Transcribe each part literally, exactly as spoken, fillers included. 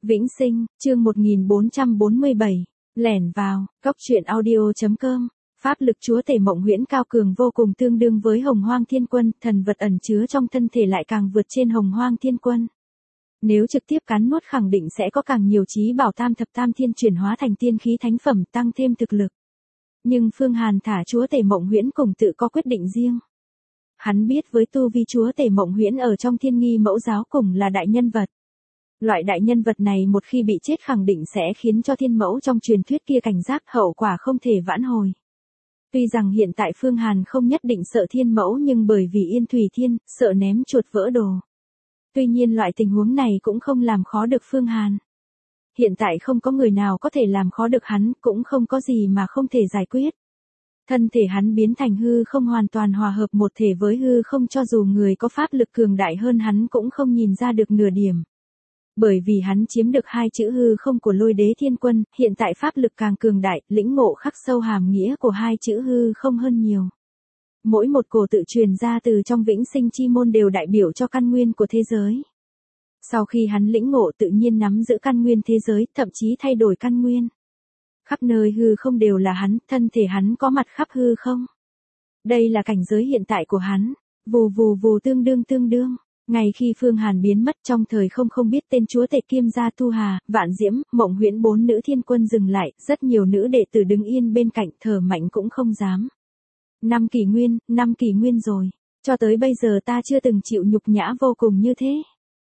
Vĩnh Sinh, chương một nghìn bốn trăm bốn mươi bảy, lẻn vào, cốc truyện audio.com. Pháp lực chúa tể Mộng Huyễn cao cường vô cùng, tương đương với Hồng Hoang Thiên Quân, thần vật ẩn chứa trong thân thể lại càng vượt trên Hồng Hoang Thiên Quân. Nếu trực tiếp cắn nuốt khẳng định sẽ có càng nhiều chí bảo tam thập tam thiên chuyển hóa thành tiên khí thánh phẩm, tăng thêm thực lực. Nhưng Phương Hàn thả chúa tể Mộng Huyễn cùng tự có quyết định riêng. Hắn biết với tu vi chúa tể Mộng Huyễn ở trong Thiên Nghi Mẫu giáo cùng là đại nhân vật. Loại đại nhân vật này một khi bị chết khẳng định sẽ khiến cho thiên mẫu trong truyền thuyết kia cảnh giác, hậu quả không thể vãn hồi. Tuy rằng hiện tại Phương Hàn không nhất định sợ thiên mẫu, nhưng bởi vì Yên Thủy Thiên, sợ ném chuột vỡ đồ. Tuy nhiên loại tình huống này cũng không làm khó được Phương Hàn. Hiện tại không có người nào có thể làm khó được hắn, cũng không có gì mà không thể giải quyết. Thân thể hắn biến thành hư không, hoàn toàn hòa hợp một thể với hư không, cho dù người có pháp lực cường đại hơn hắn cũng không nhìn ra được nửa điểm. Bởi vì hắn chiếm được hai chữ hư không của Lôi Đế Thiên Quân, hiện tại pháp lực càng cường đại, lĩnh ngộ khắc sâu hàm nghĩa của hai chữ hư không hơn nhiều. Mỗi một cổ tự truyền ra từ trong Vĩnh Sinh chi môn đều đại biểu cho căn nguyên của thế giới. Sau khi hắn lĩnh ngộ tự nhiên nắm giữ căn nguyên thế giới, thậm chí thay đổi căn nguyên. Khắp nơi hư không đều là hắn, thân thể hắn có mặt khắp hư không. Đây là cảnh giới hiện tại của hắn, vù vù vù tương đương tương đương. Ngay khi Phương Hàn biến mất trong thời không không biết tên chúa tể Kiêm Gia Tu Hà, Vạn Diễm, Mộng Huyễn bốn nữ thiên quân dừng lại, rất nhiều nữ đệ tử đứng yên bên cạnh, thở mạnh cũng không dám. Năm kỷ nguyên, năm kỷ nguyên rồi, cho tới bây giờ ta chưa từng chịu nhục nhã vô cùng như thế.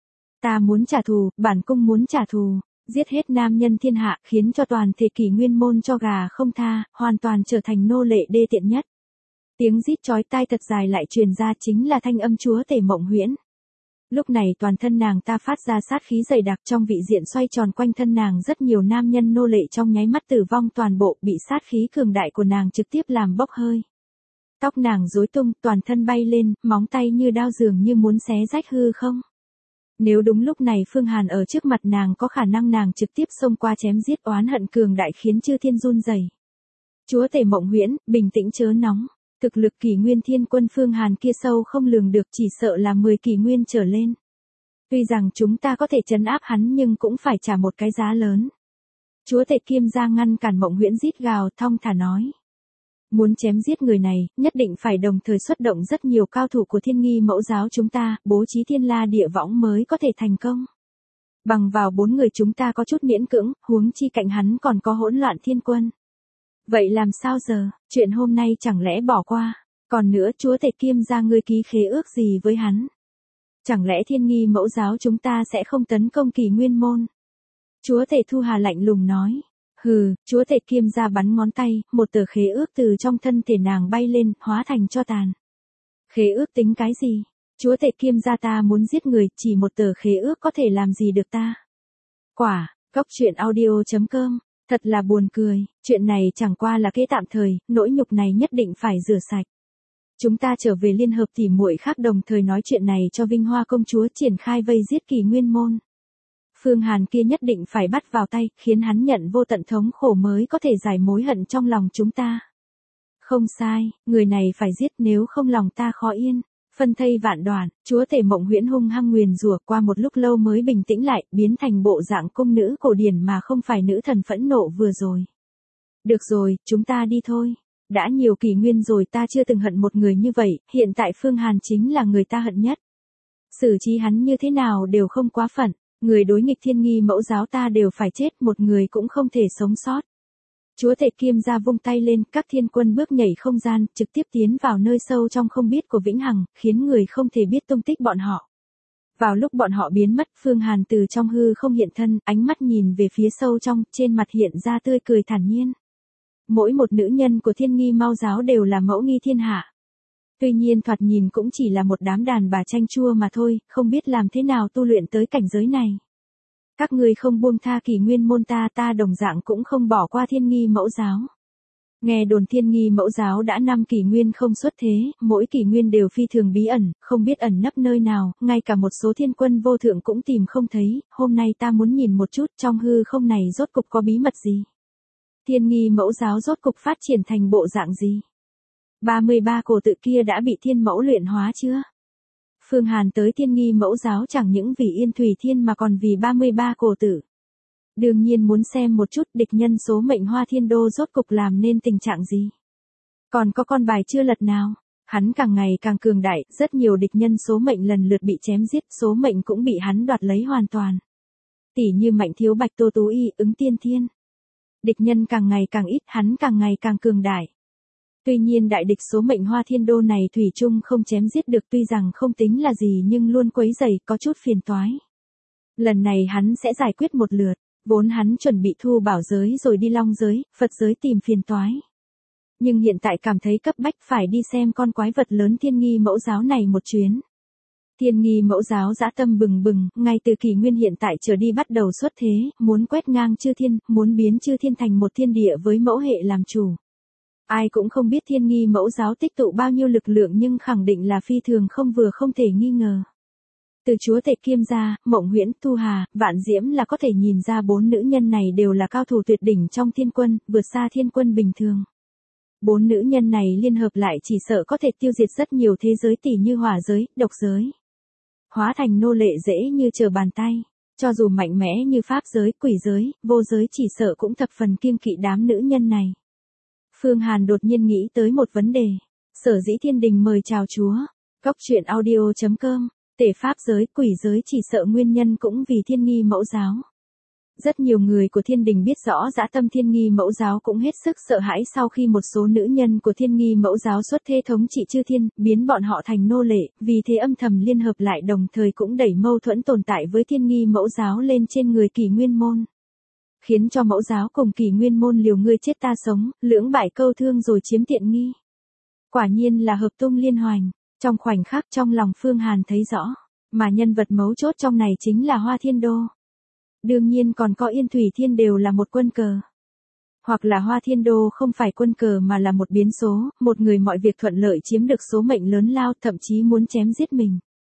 Ta muốn trả thù, bản cung muốn trả thù, giết hết nam nhân thiên hạ, khiến cho toàn thể kỷ nguyên môn cho gà không tha, hoàn toàn trở thành nô lệ đê tiện nhất. Tiếng rít chói tai thật dài lại truyền ra, chính là thanh âm chúa tể Mộng Huyễn. Lúc này toàn thân nàng ta phát ra sát khí dày đặc, trong vị diện xoay tròn quanh thân nàng rất nhiều nam nhân nô lệ trong nháy mắt tử vong toàn bộ, bị sát khí cường đại của nàng trực tiếp làm bốc hơi. Tóc nàng rối tung, toàn thân bay lên, móng tay như đao dường như muốn xé rách hư không. Nếu đúng lúc này Phương Hàn ở trước mặt nàng, có khả năng nàng trực tiếp xông qua chém giết, oán hận cường đại khiến chư thiên run rẩy. Chúa tể Mộng Huyễn, bình tĩnh chớ nóng. Thực lực kỷ nguyên thiên quân Phương Hàn kia sâu không lường được, chỉ sợ là mười kỷ nguyên trở lên. Tuy rằng chúng ta có thể trấn áp hắn nhưng cũng phải trả một cái giá lớn. Chúa tể Kiêm Gia ngăn cản Mộng Huyễn rít gào, thong thả nói. Muốn chém giết người này, nhất định phải đồng thời xuất động rất nhiều cao thủ của Thiên Nghi Mẫu giáo chúng ta, bố trí thiên la địa võng mới có thể thành công. Bằng vào bốn người chúng ta có chút miễn cưỡng, huống chi cạnh hắn còn có hỗn loạn thiên quân. Vậy làm sao giờ, chuyện hôm nay chẳng lẽ bỏ qua, còn nữa chúa tể Kiêm Gia ngươi ký khế ước gì với hắn? Chẳng lẽ Thiên Nghi Mẫu giáo chúng ta sẽ không tấn công kỷ nguyên môn? Chúa tể Thu Hà lạnh lùng nói. Hừ, chúa tể Kiêm Gia bắn ngón tay, một tờ khế ước từ trong thân thể nàng bay lên, hóa thành tro tàn. Khế ước tính cái gì? Chúa tể Kiêm Gia ta muốn giết người, chỉ một tờ khế ước có thể làm gì được ta? Quả, cốc truyện audio.com. Thật là buồn cười, chuyện này chẳng qua là kế tạm thời, nỗi nhục này nhất định phải rửa sạch. Chúng ta trở về liên hợp tỉ muội khác đồng thời nói chuyện này cho Vinh Hoa công chúa, triển khai vây giết kỷ nguyên môn. Phương Hàn kia nhất định phải bắt vào tay, khiến hắn nhận vô tận thống khổ mới có thể giải mối hận trong lòng chúng ta. Không sai, người này phải giết, nếu không lòng ta khó yên. Phân thây vạn đoạn, chúa tể Mộng Huyễn hung hăng nguyền rủa, qua một lúc lâu mới bình tĩnh lại, biến thành bộ dạng cung nữ cổ điển mà không phải nữ thần phẫn nộ vừa rồi. Được rồi, chúng ta đi thôi. Đã nhiều kỷ nguyên rồi ta chưa từng hận một người như vậy, hiện tại Phương Hàn chính là người ta hận nhất. Xử trí hắn như thế nào đều không quá phận, người đối nghịch Thiên Nghi Mẫu giáo ta đều phải chết, một người cũng không thể sống sót. Chúa tể Kiêm Gia vung tay lên, các thiên quân bước nhảy không gian, trực tiếp tiến vào nơi sâu trong không biết của Vĩnh Hằng, khiến người không thể biết tung tích bọn họ. Vào lúc bọn họ biến mất, Phương Hàn từ trong hư không hiện thân, ánh mắt nhìn về phía sâu trong, trên mặt hiện ra tươi cười thản nhiên. Mỗi một nữ nhân của Thiên Nghi Mẫu giáo đều là mẫu nghi thiên hạ. Tuy nhiên thoạt nhìn cũng chỉ là một đám đàn bà chanh chua mà thôi, không biết làm thế nào tu luyện tới cảnh giới này. Các ngươi không buông tha kỷ nguyên môn ta, ta đồng dạng cũng không bỏ qua Thiên Nghi Mẫu giáo. Nghe đồn Thiên Nghi Mẫu giáo đã năm kỷ nguyên không xuất thế, mỗi kỷ nguyên đều phi thường bí ẩn, không biết ẩn nấp nơi nào, ngay cả một số thiên quân vô thượng cũng tìm không thấy, hôm nay ta muốn nhìn một chút trong hư không này rốt cục có bí mật gì. Thiên Nghi Mẫu giáo rốt cục phát triển thành bộ dạng gì? ba mươi ba cổ tự kia đã bị thiên mẫu luyện hóa chưa? Phương Hàn tới Thiên Nghi Mẫu giáo chẳng những vì Yên Thủy Thiên mà còn vì ba mươi ba cổ tử. Đương nhiên muốn xem một chút địch nhân số mệnh Hoa Thiên Đô rốt cục làm nên tình trạng gì. Còn có con bài chưa lật nào. Hắn càng ngày càng cường đại, rất nhiều địch nhân số mệnh lần lượt bị chém giết, số mệnh cũng bị hắn đoạt lấy hoàn toàn. Tỷ như Mạnh Thiếu Bạch, Tô Tú Y, Ứng Tiên Thiên. Địch nhân càng ngày càng ít, hắn càng ngày càng cường đại. Tuy nhiên đại địch số mệnh Hoa Thiên Đô này thủy chung không chém giết được, tuy rằng không tính là gì nhưng luôn quấy rầy, có chút phiền toái. Lần này hắn sẽ giải quyết một lượt, vốn hắn chuẩn bị thu bảo giới rồi đi long giới, Phật giới tìm phiền toái. Nhưng hiện tại cảm thấy cấp bách phải đi xem con quái vật lớn Thiên Nghi Mẫu Giáo này một chuyến. Thiên Nghi Mẫu Giáo dã tâm bừng bừng, ngay từ kỷ nguyên hiện tại trở đi bắt đầu xuất thế, muốn quét ngang chư thiên, muốn biến chư thiên thành một thiên địa với mẫu hệ làm chủ. Ai cũng không biết Thiên Nghi Mẫu Giáo tích tụ bao nhiêu lực lượng nhưng khẳng định là phi thường không vừa không thể nghi ngờ. Từ chúa tể Kiêm gia, Mộng Huyễn, Thu Hà, Vạn Diễm là có thể nhìn ra bốn nữ nhân này đều là cao thủ tuyệt đỉnh trong thiên quân, vượt xa thiên quân bình thường. Bốn nữ nhân này liên hợp lại chỉ sợ có thể tiêu diệt rất nhiều thế giới tỷ như hỏa giới, độc giới. Hóa thành nô lệ dễ như trở bàn tay. Cho dù mạnh mẽ như pháp giới, quỷ giới, vô giới chỉ sợ cũng thập phần kiêng kỵ đám nữ nhân này. Phương Hàn đột nhiên nghĩ tới một vấn đề. Sở dĩ thiên đình mời chào chúa. Cốc truyện audio chấm com. Tể pháp giới, quỷ giới chỉ sợ nguyên nhân cũng vì Thiên Nghi Mẫu Giáo. Rất nhiều người của thiên đình biết rõ dã tâm Thiên Nghi Mẫu Giáo cũng hết sức sợ hãi sau khi một số nữ nhân của Thiên Nghi Mẫu Giáo xuất thế thống trị chư thiên, biến bọn họ thành nô lệ, vì thế âm thầm liên hợp lại đồng thời cũng đẩy mâu thuẫn tồn tại với Thiên Nghi Mẫu Giáo lên trên người Kỷ Nguyên Môn. Khiến cho Mẫu Giáo cùng Kỷ Nguyên Môn liều ngươi chết ta sống, lưỡng bại câu thương rồi chiếm tiện nghi. Quả nhiên là hợp tung liên hoành. Trong khoảnh khắc trong lòng Phương Hàn thấy rõ, mà nhân vật mấu chốt trong này chính là Hoa Thiên Đô. Đương nhiên còn có Yên Thủy Thiên đều là một quân cờ. Hoặc là Hoa Thiên Đô không phải quân cờ mà là một biến số, một người mọi việc thuận lợi chiếm được số mệnh lớn lao thậm chí muốn chém giết mình.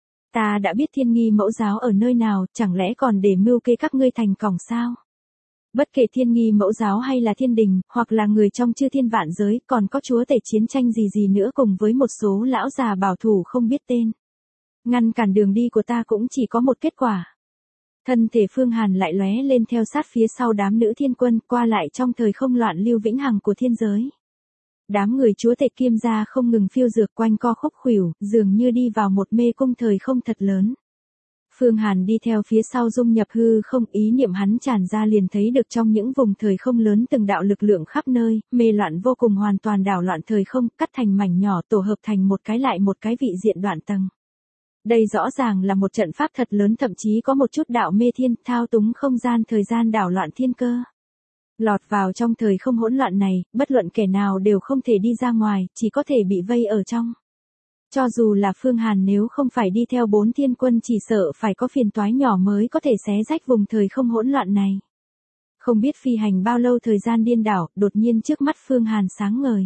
Ta đã biết Thiên Nghi Mẫu Giáo ở nơi nào, chẳng lẽ còn để mưu kế các ngươi thành còng sao? Bất kể Thiên Nghi Mẫu Giáo hay là thiên đình, hoặc là người trong chư thiên vạn giới, còn có chúa tể chiến tranh gì gì nữa cùng với một số lão già bảo thủ không biết tên. Ngăn cản đường đi của ta cũng chỉ có một kết quả. Thân thể Phương Hàn lại lóe lên theo sát phía sau đám nữ thiên quân qua lại trong thời không loạn lưu vĩnh hằng của thiên giới. Đám người chúa tể Kiêm gia không ngừng phiêu dược quanh co khúc khuỷu, dường như đi vào một mê cung thời không thật lớn. Phương Hàn đi theo phía sau dung nhập hư không, ý niệm hắn tràn ra liền thấy được trong những vùng thời không lớn từng đạo lực lượng khắp nơi, mê loạn vô cùng hoàn toàn đảo loạn thời không, cắt thành mảnh nhỏ tổ hợp thành một cái lại một cái vị diện đoạn tầng. Đây rõ ràng là một trận pháp thật lớn, thậm chí có một chút đạo mê thiên, thao túng không gian thời gian đảo loạn thiên cơ. Lọt vào trong thời không hỗn loạn này, bất luận kẻ nào đều không thể đi ra ngoài, chỉ có thể bị vây ở trong. Cho dù là Phương Hàn nếu không phải đi theo bốn thiên quân chỉ sợ phải có phiền toái nhỏ mới có thể xé rách vùng thời không hỗn loạn này. Không biết phi hành bao lâu thời gian điên đảo, đột nhiên trước mắt Phương Hàn sáng ngời.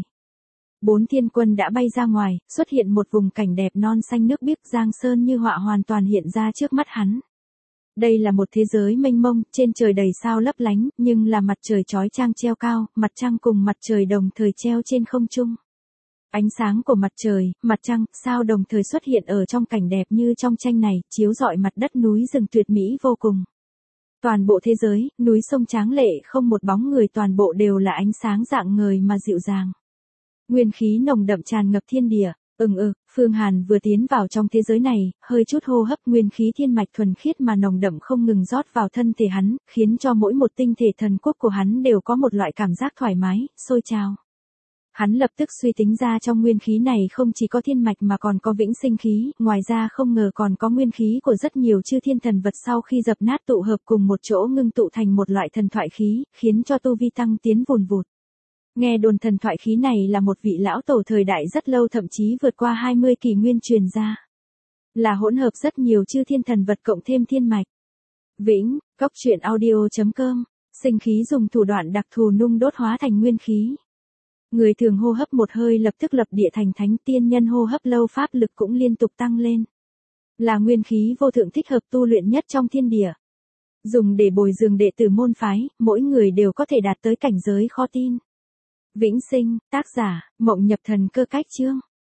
Bốn thiên quân đã bay ra ngoài, xuất hiện một vùng cảnh đẹp non xanh nước biếc, giang sơn như họa hoàn toàn hiện ra trước mắt hắn. Đây là một thế giới mênh mông, trên trời đầy sao lấp lánh, nhưng là mặt trời chói chang treo cao, mặt trăng cùng mặt trời đồng thời treo trên không trung. Ánh sáng của mặt trời, mặt trăng, sao đồng thời xuất hiện ở trong cảnh đẹp như trong tranh này, chiếu rọi mặt đất núi rừng tuyệt mỹ vô cùng. Toàn bộ thế giới, núi sông tráng lệ không một bóng người, toàn bộ đều là ánh sáng dạng ngời mà dịu dàng. Nguyên khí nồng đậm tràn ngập thiên địa. Ừm ừ, Phương Hàn vừa tiến vào trong thế giới này, hơi chút hô hấp nguyên khí thiên mạch thuần khiết mà nồng đậm không ngừng rót vào thân thể hắn, khiến cho mỗi một tinh thể thần quốc của hắn đều có một loại cảm giác thoải mái, sôi trào. Hắn lập tức suy tính ra trong nguyên khí này không chỉ có thiên mạch mà còn có vĩnh sinh khí, ngoài ra không ngờ còn có nguyên khí của rất nhiều chư thiên thần vật sau khi dập nát tụ hợp cùng một chỗ ngưng tụ thành một loại thần thoại khí, khiến cho tu vi tăng tiến vùn vụt. Nghe đồn thần thoại khí này là một vị lão tổ thời đại rất lâu, thậm chí vượt qua hai mươi kỷ nguyên truyền ra. Là hỗn hợp rất nhiều chư thiên thần vật cộng thêm thiên mạch. Vĩnh, cốc truyện audio chấm com, sinh khí dùng thủ đoạn đặc thù nung đốt hóa thành nguyên khí. Người thường hô hấp một hơi lập tức lập địa thành thánh, tiên nhân hô hấp lâu pháp lực cũng liên tục tăng lên. Là nguyên khí vô thượng thích hợp tu luyện nhất trong thiên địa. Dùng để bồi dưỡng đệ tử môn phái, mỗi người đều có thể đạt tới cảnh giới khó tin. Vĩnh sinh, tác giả, Mộng Nhập Thần Cơ Cách Chương.